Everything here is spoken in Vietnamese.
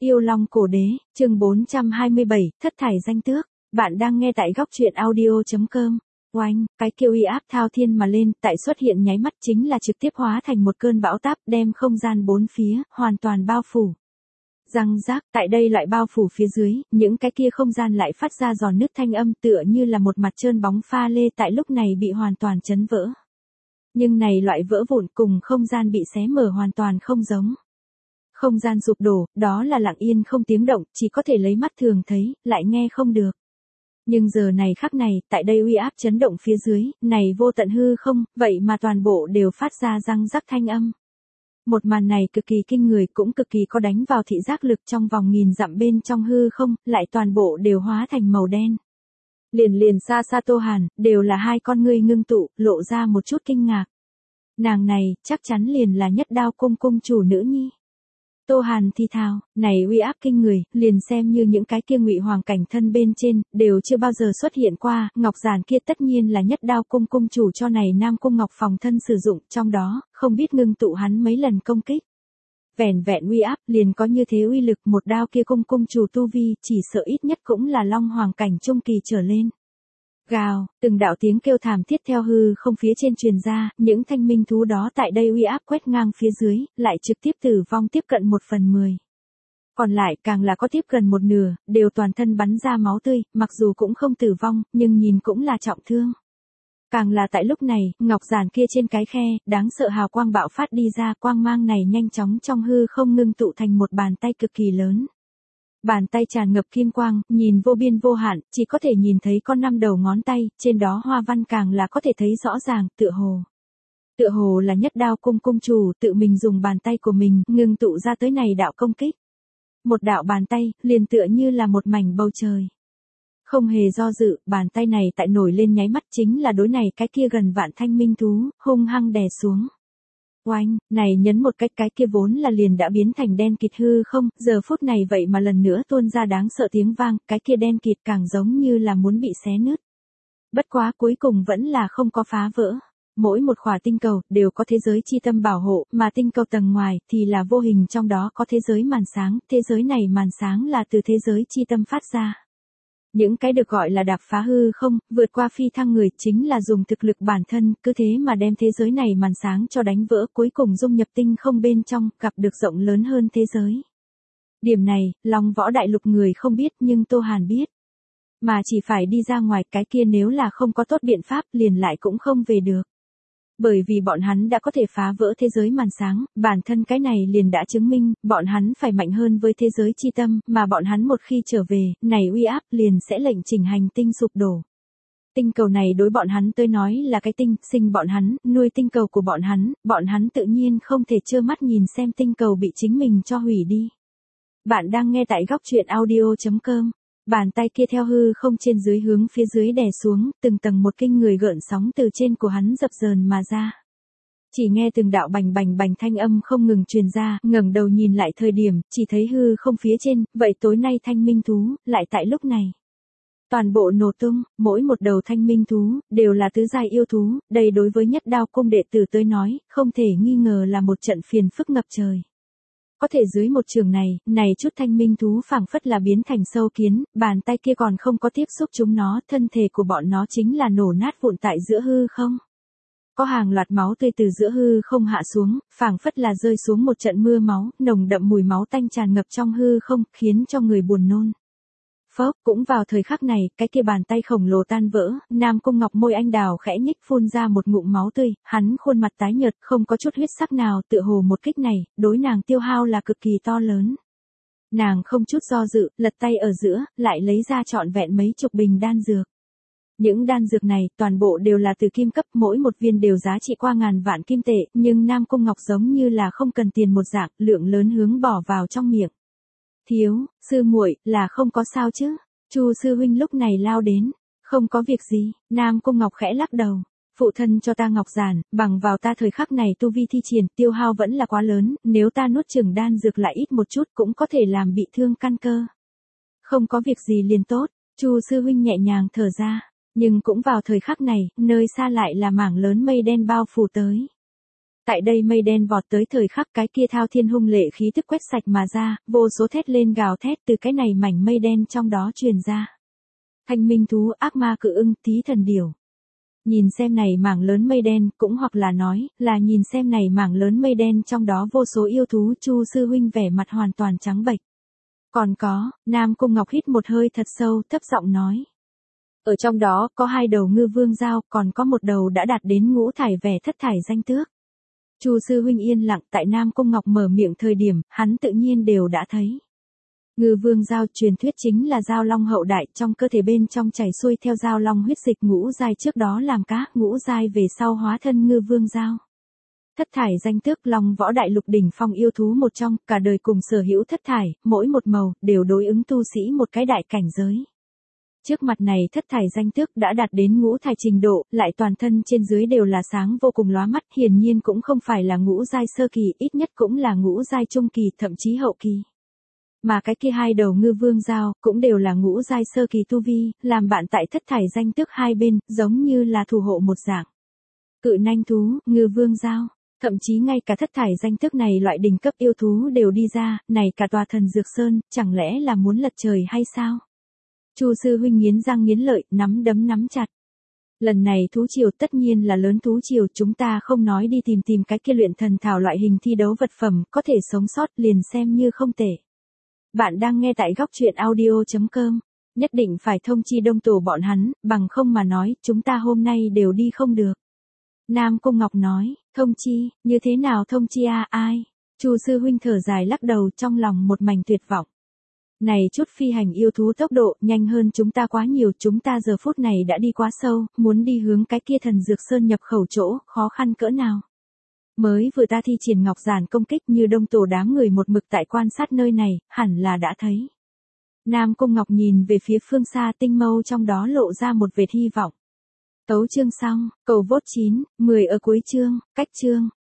Yêu Long Cổ Đế, chương 427, thất thải danh tước. Bạn đang nghe tại góc truyện audio.com. Oanh, cái kêu uy áp thao thiên mà lên, tại xuất hiện nháy mắt chính là trực tiếp hóa thành một cơn bão táp đem không gian bốn phía, hoàn toàn bao phủ. Răng rác, tại đây loại bao phủ phía dưới, những cái kia không gian lại phát ra giòn nứt thanh âm tựa như là một mặt trơn bóng pha lê tại lúc này bị hoàn toàn chấn vỡ. Nhưng này loại vỡ vụn cùng không gian bị xé mở hoàn toàn không giống. Không gian sụp đổ, đó là lặng yên không tiếng động, chỉ có thể lấy mắt thường thấy, lại nghe không được. Nhưng giờ này khắc này, tại đây uy áp chấn động phía dưới, này vô tận hư không, vậy mà toàn bộ đều phát ra răng rắc thanh âm. Một màn này cực kỳ kinh người cũng cực kỳ có đánh vào thị giác lực trong vòng nghìn dặm bên trong hư không, lại toàn bộ đều hóa thành màu đen. Liền xa xa Tô Hàn, đều là hai con ngươi ngưng tụ, lộ ra một chút kinh ngạc. Nàng này, chắc chắn liền là Nhất Đao cung cung chủ nữ nhi. Tô Hàn thi thào, này uy áp kinh người, liền xem như những cái kia ngụy hoàng cảnh thân bên trên, đều chưa bao giờ xuất hiện qua, ngọc giản kia tất nhiên là Nhất Đao cung cung chủ cho này Nam cung ngọc phòng thân sử dụng, trong đó, không biết ngưng tụ hắn mấy lần công kích. Vẻn vẹn uy áp, liền có như thế uy lực, một đao kia cung cung chủ tu vi, chỉ sợ ít nhất cũng là long hoàng cảnh trung kỳ trở lên. Gào, từng đạo tiếng kêu thảm thiết theo hư không phía trên truyền ra, những thanh minh thú đó tại đây uy áp quét ngang phía dưới, lại trực tiếp tử vong tiếp cận 1/10. Còn lại càng là có tiếp gần một nửa, đều toàn thân bắn ra máu tươi, mặc dù cũng không tử vong, nhưng nhìn cũng là trọng thương. Càng là tại lúc này, ngọc giản kia trên cái khe, đáng sợ hào quang bạo phát đi ra, quang mang này nhanh chóng trong hư không ngưng tụ thành một bàn tay cực kỳ lớn. Bàn tay tràn ngập kim quang, nhìn vô biên vô hạn, chỉ có thể nhìn thấy con 5 đầu ngón tay, trên đó hoa văn càng là có thể thấy rõ ràng, tựa hồ là Nhất Đao cung cung chủ tự mình dùng bàn tay của mình, ngưng tụ ra tới này đạo công kích. Một đạo bàn tay, liền tựa như là một mảnh bầu trời. Không hề do dự, bàn tay này tại nổi lên nháy mắt chính là đối này cái kia gần vạn thanh minh thú, hung hăng đè xuống. Oanh, này nhấn một cách cái kia vốn là liền đã biến thành đen kịt hư không, giờ phút này vậy mà lần nữa tuôn ra đáng sợ tiếng vang, cái kia đen kịt càng giống như là muốn bị xé nứt. Bất quá cuối cùng vẫn là không có phá vỡ. Mỗi một khỏa tinh cầu đều có thế giới chi tâm bảo hộ, mà tinh cầu tầng ngoài thì là vô hình trong đó có thế giới màn sáng, thế giới này màn sáng là từ thế giới chi tâm phát ra. Những cái được gọi là đạp phá hư không, vượt qua phi thăng người chính là dùng thực lực bản thân, cứ thế mà đem thế giới này màn sáng cho đánh vỡ, cuối cùng dung nhập tinh không bên trong, gặp được rộng lớn hơn thế giới. Điểm này, Long Võ Đại Lục người không biết nhưng Tô Hàn biết. Mà chỉ phải đi ra ngoài, cái kia nếu là không có tốt biện pháp liền lại cũng không về được. Bởi vì bọn hắn đã có thể phá vỡ thế giới màn sáng, bản thân cái này liền đã chứng minh, bọn hắn phải mạnh hơn với thế giới chi tâm, mà bọn hắn một khi trở về, này uy áp liền sẽ lệnh chỉnh hành tinh sụp đổ. Tinh cầu này đối bọn hắn tới nói là cái tinh, sinh bọn hắn, nuôi tinh cầu của bọn hắn tự nhiên không thể trơ mắt nhìn xem tinh cầu bị chính mình cho hủy đi. Bạn đang nghe tại góc truyện audio.com. Bàn tay kia theo hư không trên dưới hướng phía dưới đè xuống, từng tầng một kinh người gợn sóng từ trên của hắn dập dờn mà ra. Chỉ nghe từng đạo bành bành bành thanh âm không ngừng truyền ra, ngẩng đầu nhìn lại thời điểm, chỉ thấy hư không phía trên, vậy tối nay thanh minh thú, lại tại lúc này. Toàn bộ nổ tung, mỗi một đầu thanh minh thú, đều là tứ giai yêu thú, đây đối với Nhất Đao cung đệ tử tới nói, không thể nghi ngờ là một trận phiền phức ngập trời. Có thể dưới một trường này chút thanh minh thú phảng phất là biến thành sâu kiến, bàn tay kia còn không có tiếp xúc chúng nó, thân thể của bọn nó chính là nổ nát vụn tại giữa hư không. Có hàng loạt máu tươi từ giữa hư không hạ xuống, phảng phất là rơi xuống một trận mưa máu, nồng đậm mùi máu tanh tràn ngập trong hư không, khiến cho người buồn nôn. Phốc, cũng vào thời khắc này, cái kia bàn tay khổng lồ tan vỡ, Nam Cung Ngọc môi anh đào khẽ nhích phun ra một ngụm máu tươi, hắn khuôn mặt tái nhợt, không có chút huyết sắc nào, tựa hồ một kích này, đối nàng tiêu hao là cực kỳ to lớn. Nàng không chút do dự, lật tay ở giữa, lại lấy ra trọn vẹn mấy chục bình đan dược. Những đan dược này, toàn bộ đều là từ kim cấp, mỗi một viên đều giá trị qua ngàn vạn kim tệ, nhưng Nam Cung Ngọc giống như là không cần tiền một dạng, lượng lớn hướng bỏ vào trong miệng. Thiếu, sư muội, là không có sao chứ? Chu sư huynh lúc này lao đến, không có việc gì, Nam Cung Ngọc khẽ lắc đầu. Phụ thân cho ta ngọc giản, bằng vào ta thời khắc này tu vi thi triển, tiêu hao vẫn là quá lớn, nếu ta nuốt chửng đan dược lại ít một chút cũng có thể làm bị thương căn cơ. Không có việc gì liền tốt, Chu sư huynh nhẹ nhàng thở ra, nhưng cũng vào thời khắc này, nơi xa lại là mảng lớn mây đen bao phủ tới. Tại đây mây đen vọt tới thời khắc cái kia thao thiên hung lệ khí tức quét sạch mà ra, vô số thét lên gào thét từ cái này mảnh mây đen trong đó truyền ra. Thanh minh thú, ác ma cự ưng, tí thần điểu. Nhìn xem này mảng lớn mây đen, cũng hoặc là nói, là nhìn xem này mảng lớn mây đen trong đó vô số yêu thú. Chu sư huynh vẻ mặt hoàn toàn trắng bệch. Còn có, Nam Cung Ngọc hít một hơi thật sâu, thấp giọng nói. Ở trong đó, có 2 đầu ngư vương dao, còn có một đầu đã đạt đến ngũ thải vẻ thất thải danh tước. Chu sư huynh yên lặng, tại Nam Cung Ngọc mở miệng thời điểm, hắn tự nhiên đều đã thấy. Ngư vương dao truyền thuyết chính là dao long hậu đại, trong cơ thể bên trong chảy xuôi theo dao long huyết dịch, ngũ giai trước đó làm cá, ngũ giai về sau hóa thân ngư vương dao. Thất thải danh tước, long võ đại lục đỉnh phong yêu thú một trong, cả đời cùng sở hữu thất thải, mỗi một màu, đều đối ứng tu sĩ một cái đại cảnh giới. Trước mặt này thất thải danh tước đã đạt đến ngũ thải trình độ, lại toàn thân trên dưới đều là sáng vô cùng lóa mắt, hiển nhiên cũng không phải là ngũ giai sơ kỳ, ít nhất cũng là ngũ giai trung kỳ, thậm chí hậu kỳ. Mà cái kia 2 đầu ngư vương dao, cũng đều là ngũ giai sơ kỳ tu vi, làm bạn tại thất thải danh tước hai bên, giống như là thủ hộ một dạng. Cự nanh thú, ngư vương dao, thậm chí ngay cả thất thải danh tước này loại đỉnh cấp yêu thú đều đi ra, này cả tòa thần dược sơn, chẳng lẽ là muốn lật trời hay sao? Chu sư huynh nghiến răng nghiến lợi, nắm đấm nắm chặt. Lần này thú triều tất nhiên là lớn thú triều, chúng ta không nói đi tìm cái kia luyện thần thảo loại hình thi đấu vật phẩm, có thể sống sót liền xem như không tệ. Bạn đang nghe tại góc truyện audio.com, nhất định phải thông chi đông tổ bọn hắn, bằng không mà nói, chúng ta hôm nay đều đi không được. Nam Cung Ngọc nói, thông chi, như thế nào thông chi ai? Chu sư huynh thở dài lắc đầu, trong lòng một mảnh tuyệt vọng. Này chút phi hành yêu thú tốc độ nhanh hơn chúng ta quá nhiều, chúng ta giờ phút này đã đi quá sâu, muốn đi hướng cái kia thần dược sơn nhập khẩu chỗ, khó khăn cỡ nào. Mới vừa ta thi triển ngọc giản công kích, như đông tổ đám người một mực tại quan sát nơi này, hẳn là đã thấy. Nam Cung Ngọc nhìn về phía phương xa, tinh mâu trong đó lộ ra một vệt hy vọng. Tấu chương xong, cầu vote 9, 10 ở cuối chương, cách chương.